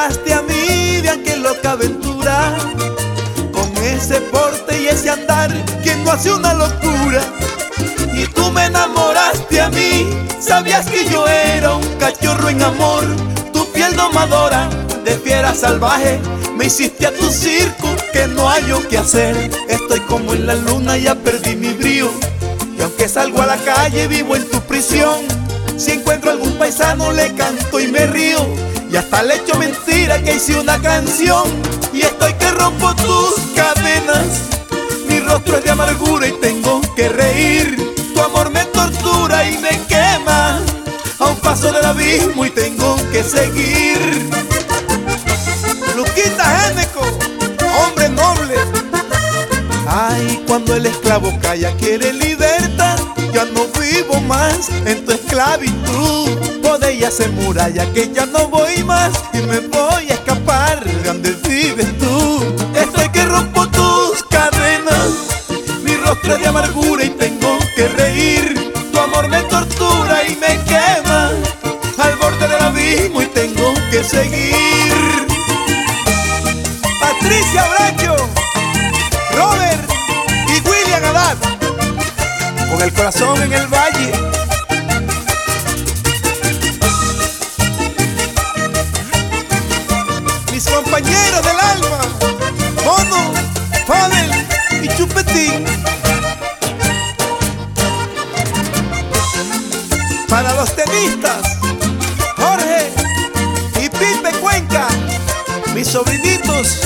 enamoraste a mí de aquella loca aventura. Con ese porte y ese andar, ¿quién no hace una locura? Y tú me enamoraste a mí, sabías que yo era un cachorro en amor. Tu piel domadora de fiera salvaje, me hiciste a tu circo que no hay yo que hacer. Estoy como en la luna, ya perdí mi brío, y aunque salgo a la calle vivo en tu prisión. Si encuentro algún paisano le canto y me río, y hasta le echo mentira que hice una canción. Y estoy que rompo tus cadenas, mi rostro es de amargura y tengo que reír. Tu amor me tortura y me quema, a un paso del abismo y tengo que seguir. Luquita Géneco, hombre noble. Ay, cuando el esclavo calla quiere libertad, ya no vivo más en tu esclavitud. Por ella se muralla que ya no voy más y me voy a escapar de donde vives tú. Estoy que rompo tus cadenas, mi rostro es de amargura y tengo que reír. Tu amor me tortura y me quema, al borde del abismo y tengo que seguir. Patricia Bracho, Robert y William Haddad, con el corazón en el valle. Mis compañeros del alma, Mono, Fabel y Chupetín. Para los tenistas, Jorge y Pipe Cuenca, mis sobrinitos.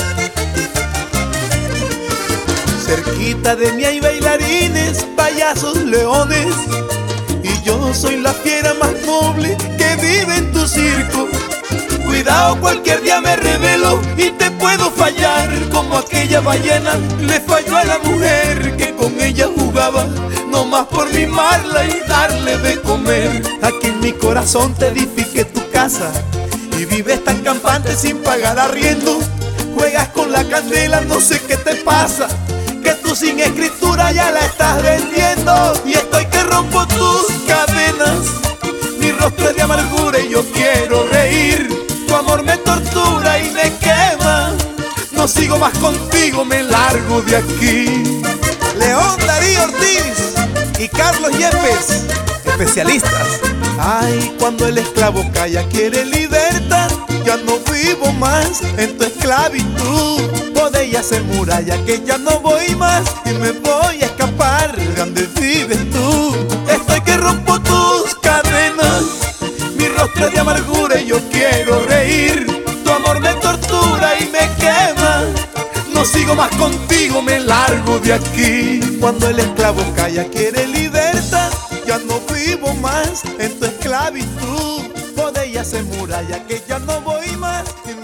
Cerquita de mí hay bailarines, payasos, leones, y yo soy la fiera más noble que vive en tu circo. Cuidado, cualquier día me revelo y te puedo fallar, como aquella ballena le falló a la mujer que con ella jugaba, nomás por mimarla y darle de comer. Aquí en mi corazón te edifiqué tu casa y vives tan campante sin pagar arriendo. Juegas con la candela, no sé qué te pasa, que tú sin escritura ya la estás vendiendo. Y estoy que rompo tus cadenas, mi rostro es de amargura y yo quiero reír. Tu amor me tortura y me quema, no sigo más contigo, me largo de aquí. León Darío Ortiz y Carlos Yepes, especialistas. Ay, cuando el esclavo calla quiere libertad, ya no vivo más en tu esclavitud. Por ella se muralla que ya no voy más y me voy a escapar de donde vives tú. Estoy que rompo tus cadenas, mi rostro es de amargura y yo quiero reír. Tu amor me tortura y me quema, no sigo más contigo, me largo de aquí. Cuando el esclavo calla quiere libertad, ya no vivo más en tu esclavitud. Por ella se muralla que ya no voy más.